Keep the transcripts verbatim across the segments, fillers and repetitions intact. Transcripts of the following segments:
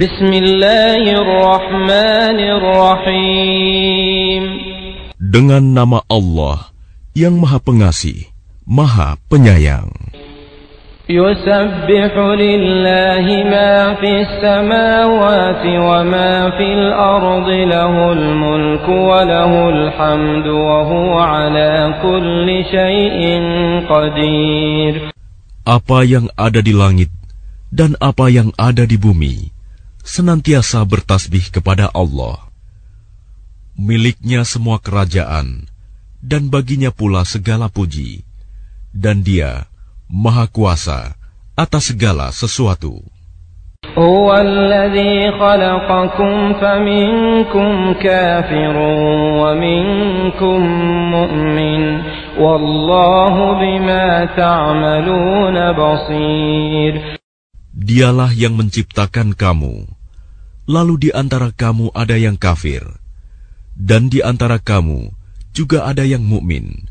Bismillahirrahmanirrahim. Dengan nama Allah yang Maha Pengasih, Maha Penyayang. Yusabbihu lillahi ma fis samawati wa ma fil ardi lahul mulku wa lahul hamdu wa huwa ala kulli syai'in qadir. Apa yang ada di langit dan apa yang ada di bumi senantiasa bertasbih kepada Allah. Miliknya semua kerajaan, dan baginya pula segala puji, dan Dia Maha Kuasa atas segala sesuatu. Huwa alladhi khalaqakum faminkum kafirun wa minkum mu'min, wallahu bima ta'maluna basir. Dialah yang menciptakan kamu, lalu di antara kamu ada yang kafir, dan di antara kamu juga ada yang mukmin.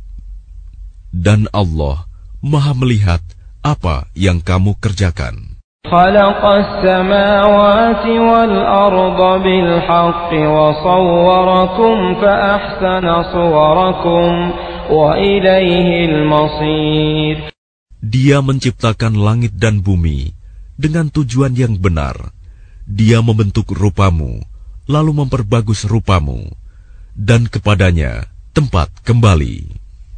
Dan Allah Maha melihat apa yang kamu kerjakan. Khalaqas samawati wal arda bil haqqi wa sawwarakum fa ahsana suwarakum wa ilaihil masir. Dia menciptakan langit dan bumi dengan tujuan yang benar. Dia membentuk rupamu, lalu memperbagus rupamu, dan kepadanya tempat kembali.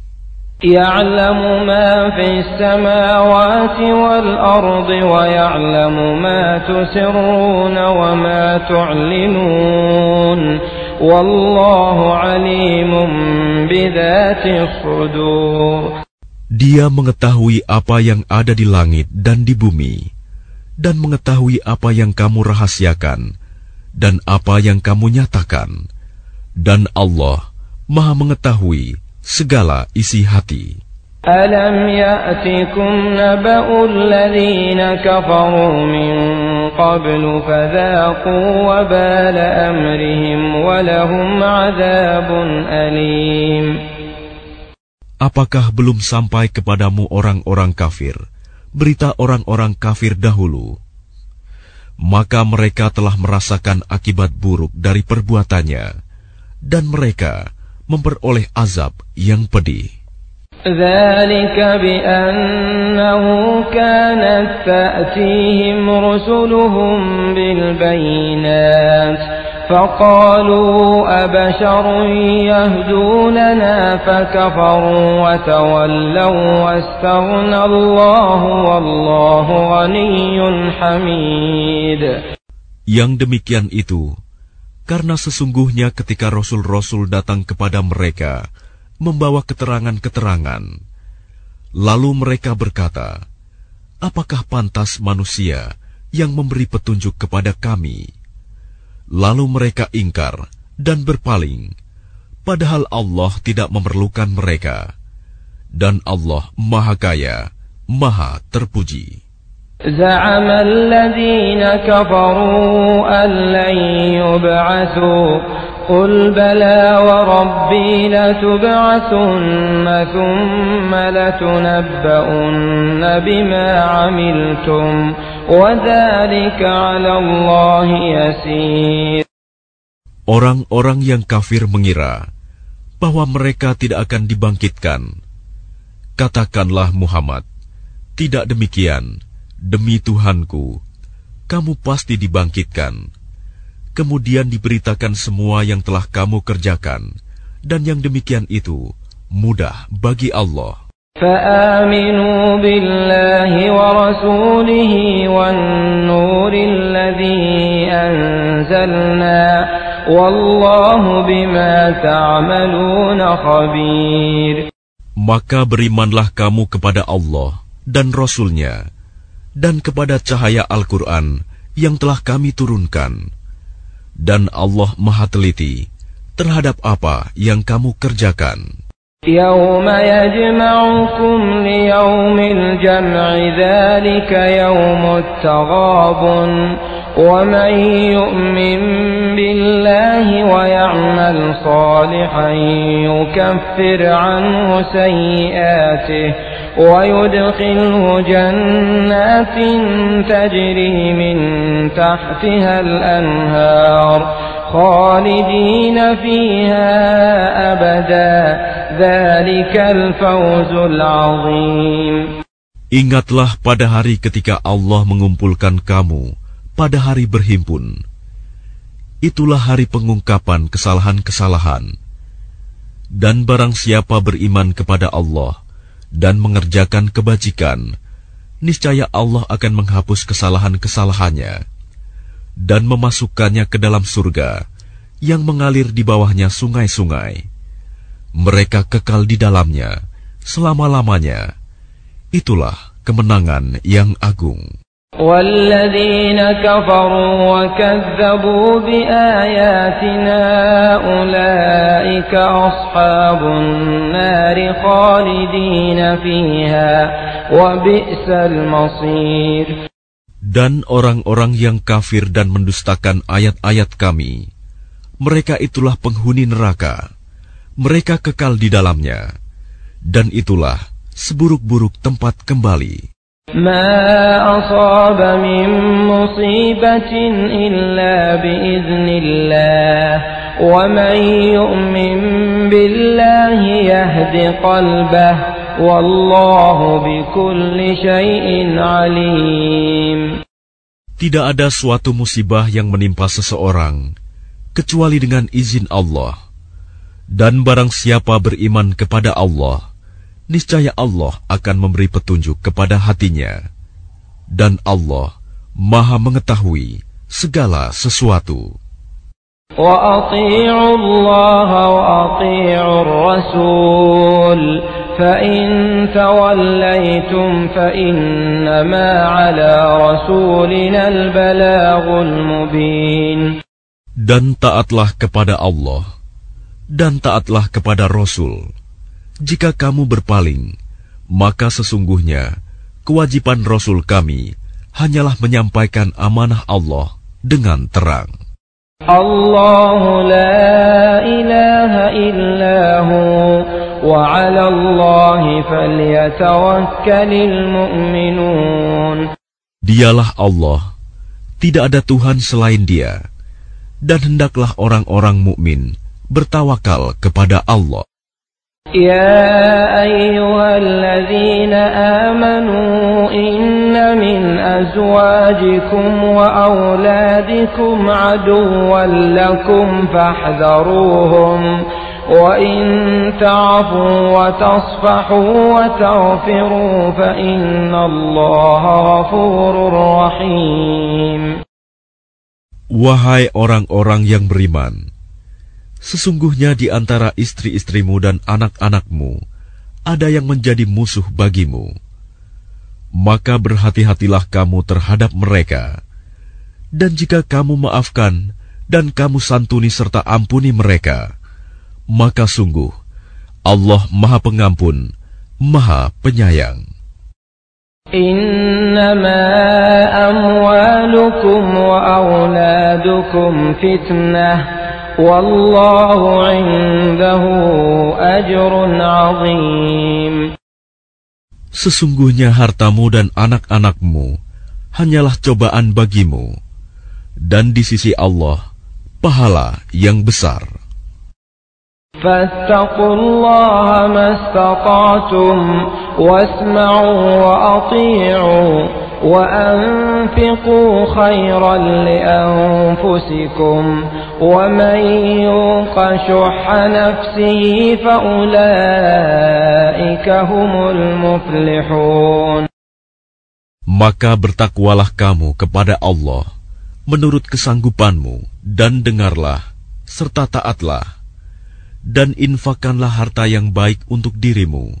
Ya'lamu ma fis samawati wal ardi wa ya'lamu ma tusirruna wa ma tu'linun. Wallahu alimun bidzatis sudur. Dia mengetahui apa yang ada di langit dan di bumi, dan mengetahui apa yang kamu rahasiakan, dan apa yang kamu nyatakan. Dan Allah Maha mengetahui segala isi hati. Alam ya'tikum naba'ul ladzina kafaru min qablu fadhaqu wabala amrihim wa lahum 'adzabun alim. Apakah belum sampai kepadamu orang-orang kafir, berita orang-orang kafir dahulu? Maka mereka telah merasakan akibat buruk dari perbuatannya, dan mereka memperoleh azab yang pedih. ذلك بأنه كانت تأتيهم رسلهم بالبينات فقالوا أبشر يهدوننا فكفروا وتولوا واستغنى الله والله غني حميد. Yang demikian itu karena sesungguhnya ketika rasul-rasul datang kepada mereka membawa keterangan-keterangan, lalu mereka berkata, apakah pantas manusia yang memberi petunjuk kepada kami? Lalu mereka ingkar dan berpaling, padahal Allah tidak memerlukan mereka, dan Allah Maha Kaya, Maha Terpuji. زعم الذين كفروا أن لن يبعثوا قل بلى وربي لتبعثن ثم لتنبؤن بما عملتم وذلك على الله يسير. Orang-orang yang kafir mengira bahwa mereka tidak akan dibangkitkan. Katakanlah Muhammad, tidak demikian. Demi Tuhanku, kamu pasti dibangkitkan. Kemudian diberitakan semua yang telah kamu kerjakan, dan yang demikian itu mudah bagi Allah. فآمنوا بالله ورسوله والنور الذي أنزلنا والله بما تعملون خبير. Maka berimanlah kamu kepada Allah dan Rasul-Nya, dan kepada cahaya Al-Quran yang telah kami turunkan. Dan Allah Maha Teliti terhadap apa yang kamu kerjakan. يوم يجمعكم ليوم الجمع ذلك يوم التغابن ومن يؤمن بالله ويعمل صالحا يكفر عنه سيئاته ويدخله جنات تجري من تحتها الأنهار خالدين فيها أبدا ذلك الفوز العظيم. Ingatlah pada hari ketika Allah mengumpulkan kamu pada hari berhimpun. Itulah hari pengungkapan kesalahan-kesalahan. Dan barang siapa beriman kepada Allah dan mengerjakan kebajikan, niscaya Allah akan menghapus kesalahan-kesalahannya dan memasukkannya ke dalam surga yang mengalir di bawahnya sungai-sungai. Mereka kekal di dalamnya selama-lamanya. Itulah kemenangan yang agung. وَالَّذِينَ كَفَرُوا وَكَذَّبُوا بِآيَاتِنَا أُولَئِكَ أَصْحَابُ النَّارِ خَالِدِينَ فِيهَا وَبِئْسَ الْمَصِيرُ. Dan orang-orang yang kafir dan mendustakan ayat-ayat kami, mereka itulah penghuni neraka. Mereka kekal di dalamnya, dan itulah seburuk-buruk tempat kembali. ما أصاب من مصيبة إلا بإذن الله ومن يؤمن بالله يهد قلبه والله بكل شيء عليم. Tidak ada suatu musibah yang menimpa seseorang kecuali dengan izin Allah. Dan barang siapa beriman kepada Allah, niscaya Allah akan memberi petunjuk kepada hatinya. Dan Allah Maha mengetahui segala sesuatu. Wa ati'u Allah wa ati'u Rasul fa in tawallaytum fa innama 'ala rasulina al-balaghul mubin. Dan taatlah kepada Allah dan taatlah kepada Rasul. Jika kamu berpaling, maka sesungguhnya kewajiban Rasul kami hanyalah menyampaikan amanah Allah dengan terang. Allahu la ilaha illahu wa 'ala Allahi falyatawakkalul mu'minun. Dialah Allah, tidak ada Tuhan selain Dia, dan hendaklah orang-orang mukmin bertawakal kepada Allah. يا أيها الذين آمنوا إن من أزواجكم وأولادكم عدوا لكم فاحذروهم وإن تعفوا وتصفحوا وتغفروا فإن الله غفور رحيم. Wahai orang-orang yang beriman, sesungguhnya di antara istri-istrimu dan anak-anakmu ada yang menjadi musuh bagimu. Maka berhati-hatilah kamu terhadap mereka. Dan jika kamu maafkan dan kamu santuni serta ampuni mereka, maka sungguh Allah Maha Pengampun, Maha Penyayang. Innama amwalukum wa auladukum fitnah Wallahu indahu ajrun azim. Sesungguhnya hartamu dan anak-anakmu hanyalah cobaan bagimu, dan di sisi Allah pahala yang besar. Fattaqullaha mastata'tum wasma'u wa ati'u wa anfiqu khairan li anfusikum wa man yuqa shuhha nafsihi fa ulaika humul muflihun. Maka bertakwalah kamu kepada Allah menurut kesanggupanmu, dan dengarlah serta taatlah, dan infakkanlah harta yang baik untuk dirimu.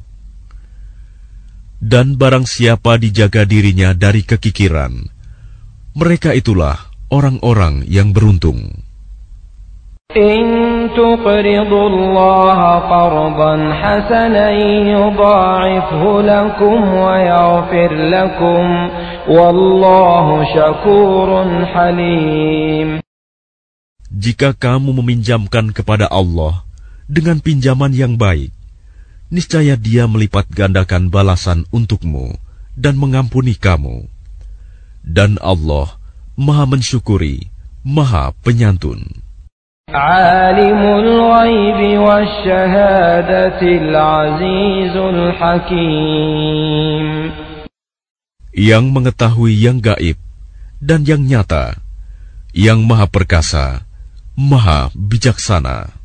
Dan barang siapa dijaga dirinya dari kekikiran, mereka itulah orang-orang yang beruntung. In tuqridullaha qardan hasanan yudha'ifhu lakum wa yaghfir lakum wallahu syakurun halim. Jika kamu meminjamkan kepada Allah dengan pinjaman yang baik, niscaya Dia melipat gandakan balasan untukmu dan mengampuni kamu. Dan Allah Maha mensyukuri, Maha penyantun. Alimul ghaibi wasyahadatil azizul hakim. Yang mengetahui yang gaib dan yang nyata, yang Maha perkasa, Maha bijaksana.